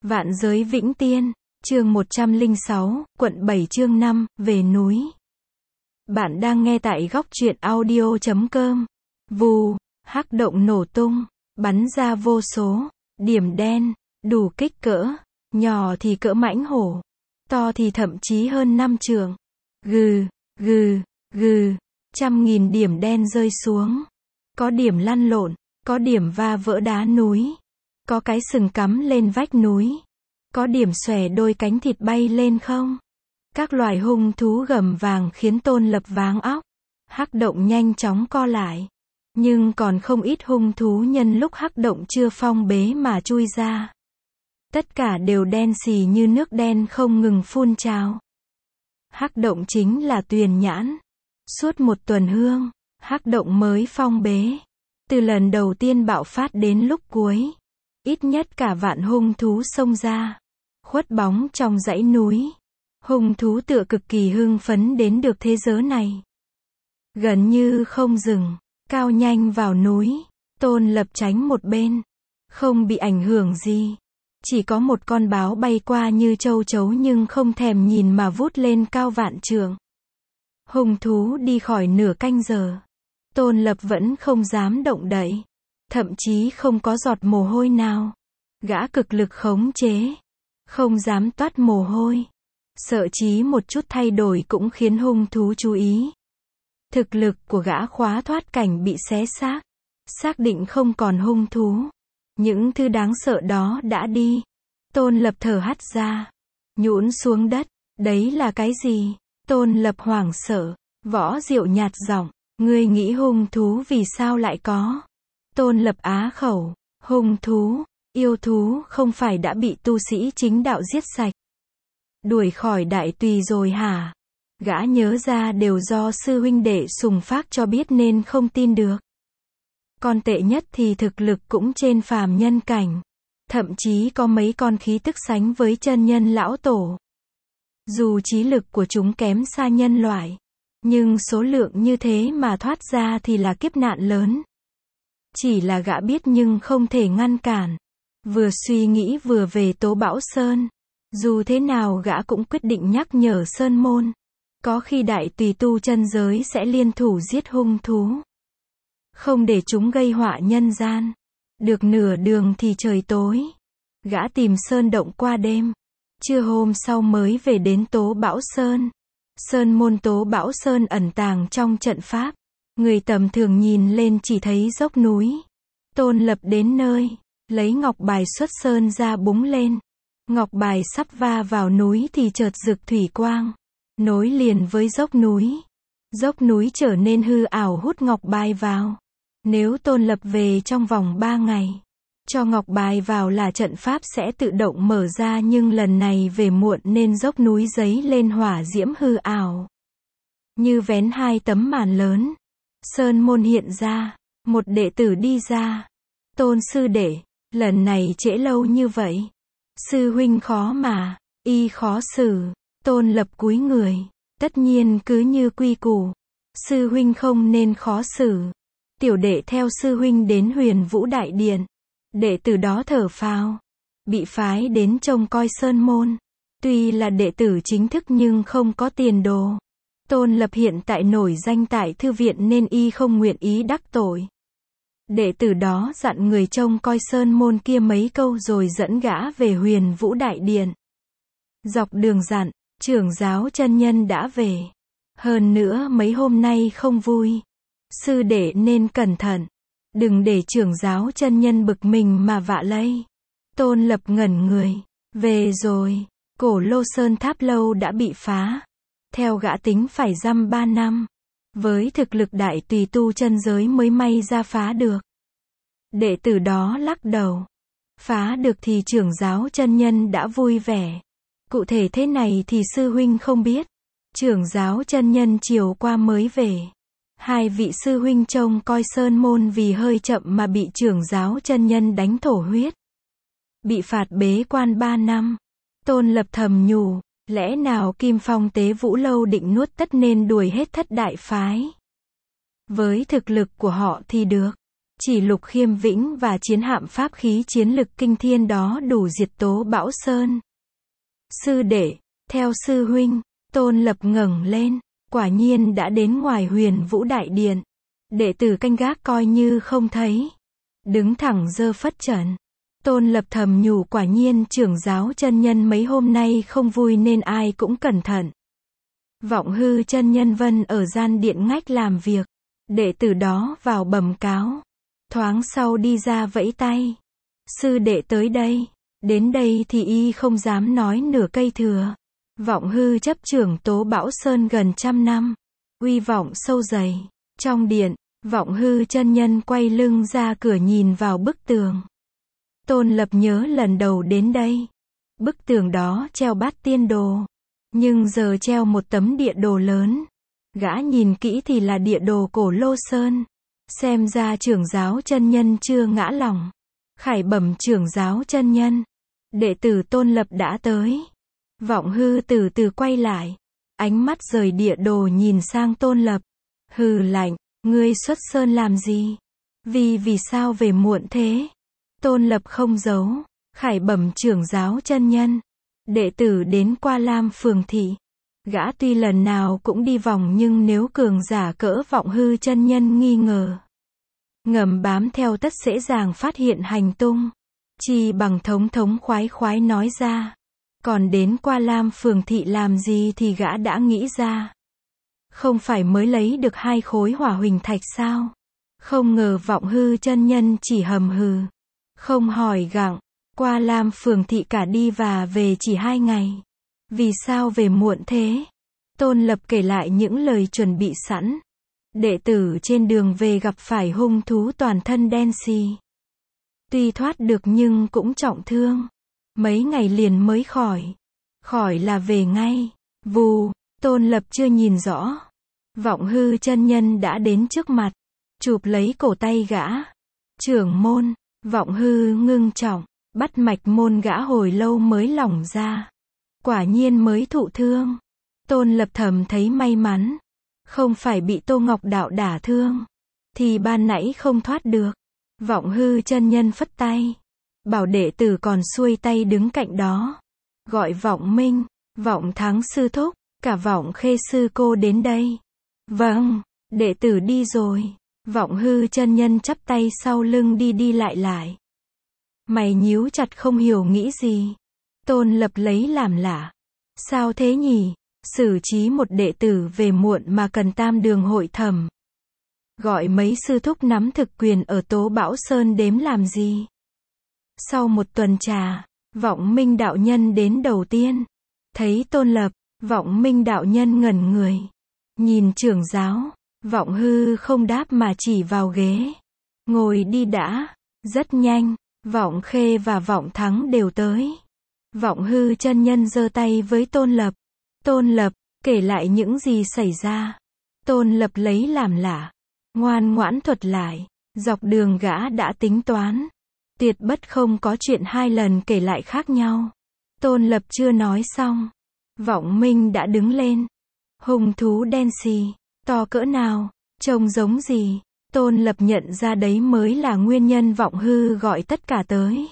Vạn giới Vĩnh Tiên, chương 106, quận 7 chương 5, về núi. Bạn đang nghe tại góc truyện audio.com. Vù, hắc động nổ tung, bắn ra vô số điểm đen, đủ kích cỡ, nhỏ thì cỡ mãnh hổ, to thì thậm chí hơn 5 trượng. Gừ, gừ, gừ, trăm nghìn điểm đen rơi xuống. Có điểm lăn lộn, có điểm va vỡ đá núi, có cái sừng cắm lên vách núi, có điểm xòe đôi cánh thịt bay lên không. Các loài hung thú gầm vàng khiến Tôn Lập váng óc. Hắc động nhanh chóng co lại, nhưng còn không ít hung thú nhân lúc hắc động chưa phong bế mà chui ra. Tất cả đều đen xì như nước đen không ngừng phun trào. Hắc động chính là Tuyền Nhãn. Suốt một tuần hương, hắc động mới phong bế. Từ lần đầu tiên bạo phát đến lúc cuối, ít nhất cả vạn hung thú xông ra, khuất bóng trong dãy núi. Hung thú tựa cực kỳ hưng phấn đến được thế giới này. Gần như không dừng, cao nhanh vào núi. Tôn Lập tránh một bên, không bị ảnh hưởng gì. Chỉ có một con báo bay qua như châu chấu nhưng không thèm nhìn mà vút lên cao vạn trượng. Hung thú đi khỏi nửa canh giờ. Tôn Lập vẫn không dám động đậy, thậm chí không có giọt mồ hôi nào. Gã cực lực khống chế, không dám toát mồ hôi. Sợ chí một chút thay đổi cũng khiến hung thú chú ý. Thực lực của gã khóa thoát cảnh bị xé xác. Xác định không còn hung thú. Những thứ đáng sợ đó đã đi. Tôn Lập thở hắt ra, nhũn xuống đất. Đấy là cái gì? Tôn Lập hoảng sợ. Võ Diệu nhạt giọng, ngươi nghĩ hung thú vì sao lại có? Tôn Lập á khẩu, hung thú, yêu thú không phải đã bị tu sĩ chính đạo giết sạch, đuổi khỏi đại tùy rồi hả? Gã nhớ ra đều do sư huynh đệ Sùng Phác cho biết nên không tin được. Con tệ nhất thì thực lực cũng trên phàm nhân cảnh, thậm chí có mấy con khí tức sánh với chân nhân lão tổ. Dù trí lực của chúng kém xa nhân loại, nhưng số lượng như thế mà thoát ra thì là kiếp nạn lớn. Chỉ là gã biết nhưng không thể ngăn cản. Vừa suy nghĩ vừa về Tố Bão Sơn. Dù thế nào gã cũng quyết định nhắc nhở Sơn Môn. Có khi đại tùy tu chân giới sẽ liên thủ giết hung thú, không để chúng gây họa nhân gian. Được nửa đường thì trời tối. Gã tìm sơn động qua đêm. Trưa hôm sau mới về đến Tố Bão Sơn. Sơn Môn Tố Bão Sơn ẩn tàng trong trận pháp. Người tầm thường nhìn lên chỉ thấy dốc núi. Tôn Lập đến nơi, lấy ngọc bài xuất sơn ra búng lên. Ngọc bài sắp va vào núi thì chợt rực thủy quang, nối liền với dốc núi. Dốc núi trở nên hư ảo hút ngọc bài vào. Nếu Tôn Lập về trong vòng 3 ngày, cho ngọc bài vào là trận pháp sẽ tự động mở ra, nhưng lần này về muộn nên dốc núi giấy lên hỏa diễm hư ảo. Như vén hai tấm màn lớn. Sơn Môn hiện ra, một đệ tử đi ra. Tôn sư đệ, lần này trễ lâu như vậy. Sư huynh khó mà, y khó xử. Tôn Lập cúi người, tất nhiên cứ như quy củ. Sư huynh không nên khó xử. Tiểu đệ theo sư huynh đến Huyền Vũ Đại Điện. Đệ tử đó thở phào, bị phái đến trông coi Sơn Môn. Tuy là đệ tử chính thức nhưng không có tiền đồ. Tôn Lập hiện tại nổi danh tại thư viện nên y không nguyện ý đắc tội. Đệ tử đó dặn người trông coi Sơn Môn kia mấy câu rồi dẫn gã về Huyền Vũ Đại Điện. Dọc đường dặn, trưởng giáo chân nhân đã về. Hơn nữa mấy hôm nay không vui. Sư đệ nên cẩn thận. Đừng để trưởng giáo chân nhân bực mình mà vạ lây. Tôn Lập ngẩn người. Về rồi. Cổ Lô Sơn Tháp Lâu đã bị phá. Theo gã tính phải dăm 3 năm. Với thực lực đại tùy tu chân giới mới may ra phá được. Đệ tử đó lắc đầu. Phá được thì trưởng giáo chân nhân đã vui vẻ. Cụ thể thế này thì sư huynh không biết. Trưởng giáo chân nhân chiều qua mới về. Hai vị sư huynh trông coi Sơn Môn vì hơi chậm mà bị trưởng giáo chân nhân đánh thổ huyết. Bị phạt bế quan 3 năm. Tôn Lập thầm nhủ, lẽ nào Kim Phong Tế Vũ Lâu định nuốt tất nên đuổi hết thất đại phái. Với thực lực của họ thì được. Chỉ Lục Khiêm Vĩnh và chiến hạm pháp khí chiến lực kinh thiên đó đủ diệt Tố Bão Sơn. Sư đệ, theo sư huynh, Tôn Lập ngẩng lên, quả nhiên đã đến ngoài Huyền Vũ Đại Điện. Đệ tử canh gác coi như không thấy. Đứng thẳng giơ phất trần. Tôn Lập thầm nhủ quả nhiên trưởng giáo chân nhân mấy hôm nay không vui nên ai cũng cẩn thận. Vọng Hư chân nhân Vân ở gian điện ngách làm việc. Đệ tử đó vào bẩm cáo. Thoáng sau đi ra vẫy tay. Sư đệ tới đây. Đến đây thì y không dám nói nửa cây thừa. Vọng Hư chấp trưởng Tố Bão Sơn gần 100 năm. Uy vọng sâu dày. Trong điện, Vọng Hư chân nhân quay lưng ra cửa nhìn vào bức tường. Tôn Lập nhớ lần đầu đến đây. Bức tường đó treo Bát Tiên Đồ. Nhưng giờ treo một tấm địa đồ lớn. Gã nhìn kỹ thì là địa đồ Cổ Lô Sơn. Xem ra trưởng giáo chân nhân chưa ngã lòng. Khải bẩm trưởng giáo chân nhân. Đệ tử Tôn Lập đã tới. Vọng Hư từ từ quay lại. Ánh mắt rời địa đồ nhìn sang Tôn Lập. Hừ lạnh, ngươi xuất sơn làm gì? Vì sao về muộn thế? Tôn Lập không giấu. Khải bẩm trưởng giáo chân nhân. Đệ tử đến qua Lam Phường Thị. Gã tuy lần nào cũng đi vòng nhưng nếu cường giả cỡ Vọng Hư chân nhân nghi ngờ. Ngầm bám theo tất dễ dàng phát hiện hành tung. Chỉ bằng thống khoái nói ra. Còn đến qua Lam Phường Thị làm gì thì gã đã nghĩ ra. Không phải mới lấy được 2 khối hỏa huỳnh thạch sao? Không ngờ Vọng Hư chân nhân chỉ hầm hừ. Không hỏi gặng. Qua Lam Phường Thị cả đi và về chỉ 2 ngày. Vì sao về muộn thế? Tôn Lập kể lại những lời chuẩn bị sẵn. Đệ tử trên đường về gặp phải hung thú toàn thân đen xì. Tuy thoát được nhưng cũng trọng thương. Mấy ngày liền mới khỏi. Khỏi là về ngay. Vù, Tôn Lập chưa nhìn rõ. Vọng Hư chân nhân đã đến trước mặt. Chụp lấy cổ tay gã. Trưởng môn, Vọng Hư ngưng trọng. Bắt mạch môn gã hồi lâu mới lỏng ra. Quả nhiên mới thụ thương. Tôn Lập thầm thấy may mắn. Không phải bị Tô Ngọc Đạo đả thương. Thì ban nãy không thoát được. Vọng Hư chân nhân phất tay. Bảo đệ tử còn xuôi tay đứng cạnh đó. Gọi Vọng Minh, Vọng Thắng sư thúc, cả Vọng Khê sư cô đến đây. Vâng, đệ tử đi rồi. Vọng Hư chân nhân chắp tay sau lưng đi lại lại. Mày nhíu chặt không hiểu nghĩ gì. Tôn Lập lấy làm lạ. Sao thế nhỉ? Xử trí một đệ tử về muộn mà cần tam đường hội thẩm. Gọi mấy sư thúc nắm thực quyền ở Tố Bão Sơn đếm làm gì? Sau một tuần trà, Vọng Minh đạo nhân đến đầu tiên. Thấy Tôn Lập, Vọng Minh đạo nhân ngẩn người. Nhìn trưởng giáo, Vọng Hư không đáp mà chỉ vào ghế. Ngồi đi đã. Rất nhanh, Vọng Khê và Vọng Thắng đều tới. Vọng Hư chân nhân giơ tay với Tôn Lập. Tôn Lập, kể lại những gì xảy ra. Tôn Lập lấy làm lạ. Ngoan ngoãn thuật lại. Dọc đường gã đã tính toán. Tuyệt bất không có chuyện 2 lần kể lại khác nhau. Tôn Lập chưa nói xong. Vọng Minh đã đứng lên. Hung thú đen xì. To cỡ nào? Trông giống gì? Tôn Lập nhận ra đấy mới là nguyên nhân Vọng Hư gọi tất cả tới.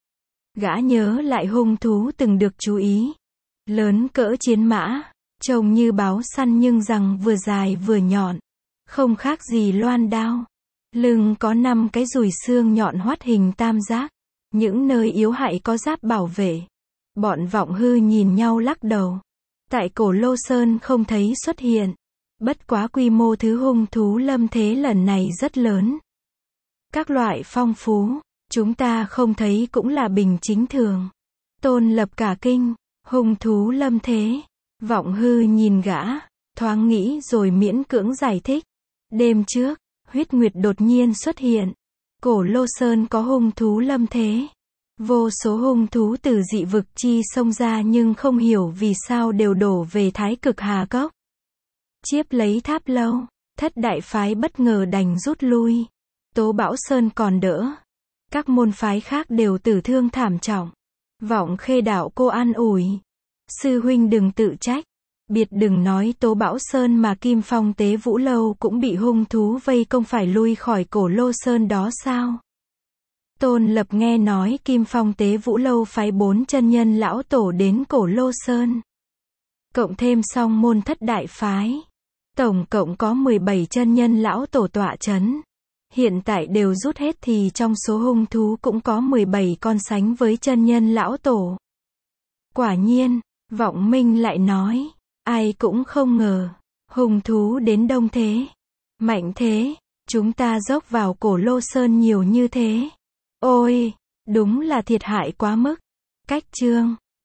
Gã nhớ lại hung thú từng được chú ý. Lớn cỡ chiến mã. Trông như báo săn nhưng răng vừa dài vừa nhọn. Không khác gì loan đao. Lưng có 5 cái dùi xương nhọn hoắt hình tam giác. Những nơi yếu hại có giáp bảo vệ. Bọn Vọng Hư nhìn nhau lắc đầu. Tại Cổ Lô Sơn không thấy xuất hiện. Bất quá quy mô thứ hung thú lâm thế lần này rất lớn. Các loại phong phú, chúng ta không thấy cũng là bình chính thường. Tôn Lập cả kinh, hung thú lâm thế. Vọng Hư nhìn gã, thoáng nghĩ rồi miễn cưỡng giải thích. Đêm trước, huyết nguyệt đột nhiên xuất hiện. Cổ Lô Sơn có hung thú lâm thế. Vô số hung thú từ dị vực chi xông ra nhưng không hiểu vì sao đều đổ về Thái Cực Hà Cốc. Chiếp lấy Tháp Lâu, Thất đại phái bất ngờ đành rút lui. Tố Bão Sơn còn đỡ. Các môn phái khác đều tử thương thảm trọng. Vọng Khê đạo cô an ủi. Sư huynh đừng tự trách. Biệt đừng nói Tố Bảo Sơn mà Kim Phong Tế Vũ Lâu cũng bị hung thú vây công phải lui khỏi Cổ Lô Sơn đó sao? Tôn Lập nghe nói Kim Phong Tế Vũ Lâu phái 4 chân nhân lão tổ đến Cổ Lô Sơn. Cộng thêm Song Môn Thất Đại Phái. Tổng cộng có 17 chân nhân lão tổ tọa chấn. Hiện tại đều rút hết thì trong số hung thú cũng có 17 con sánh với chân nhân lão tổ. Quả nhiên, Vọng Minh lại nói, ai cũng không ngờ, hung thú đến đông thế, mạnh thế, chúng ta dốc vào Cổ Lô Sơn nhiều như thế. Ôi, đúng là thiệt hại quá mức. Cách chương